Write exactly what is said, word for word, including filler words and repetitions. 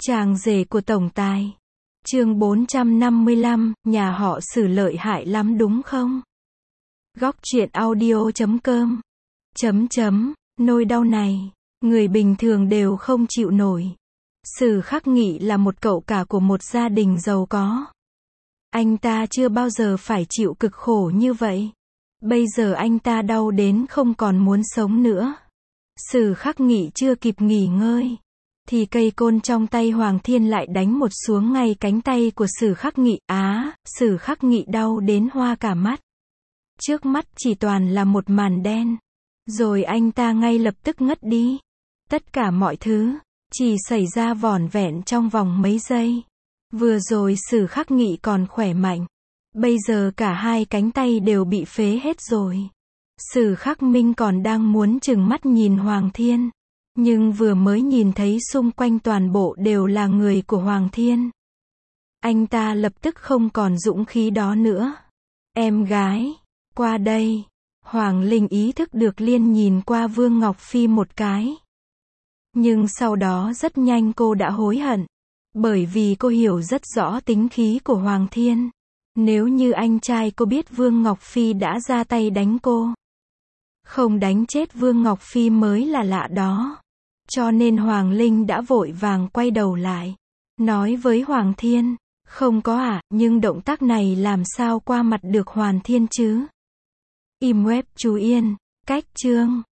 Chàng rể của tổng tài. Chương bốn trăm năm mươi lăm, nhà họ Sử lợi hại lắm đúng không? Góc truyện audio chấm com. Chấm chấm, nỗi đau này, người bình thường đều không chịu nổi. Sử Khắc Nghị là một cậu cả của một gia đình giàu có. Anh ta chưa bao giờ phải chịu cực khổ như vậy. Bây giờ anh ta đau đến không còn muốn sống nữa. Sử Khắc Nghị chưa kịp nghỉ ngơi, thì cây côn trong tay Hoàng Thiên lại đánh một xuống ngay cánh tay của Sử Khắc Nghị. Á, Sử Khắc Nghị đau đến hoa cả mắt. Trước mắt chỉ toàn là một màn đen. Rồi anh ta ngay lập tức ngất đi. Tất cả mọi thứ chỉ xảy ra vỏn vẹn trong vòng mấy giây. Vừa rồi Sử Khắc Nghị còn khỏe mạnh. Bây giờ cả hai cánh tay đều bị phế hết rồi. Sử Khắc Minh còn đang muốn trừng mắt nhìn Hoàng Thiên. Nhưng vừa mới nhìn thấy xung quanh toàn bộ đều là người của Hoàng Thiên, anh ta lập tức không còn dũng khí đó nữa. Em gái, qua đây. Hoàng Linh ý thức được liên nhìn qua Vương Ngọc Phi một cái. Nhưng sau đó rất nhanh cô đã hối hận. Bởi vì cô hiểu rất rõ tính khí của Hoàng Thiên. Nếu như anh trai cô biết Vương Ngọc Phi đã ra tay đánh cô, không đánh chết Vương Ngọc Phi mới là lạ đó. Cho nên Hoàng Linh đã vội vàng quay đầu lại, nói với Hoàng Thiên, không có à, nhưng động tác này làm sao qua mặt được Hoàng Thiên chứ? Im web chú Yên, cách chương.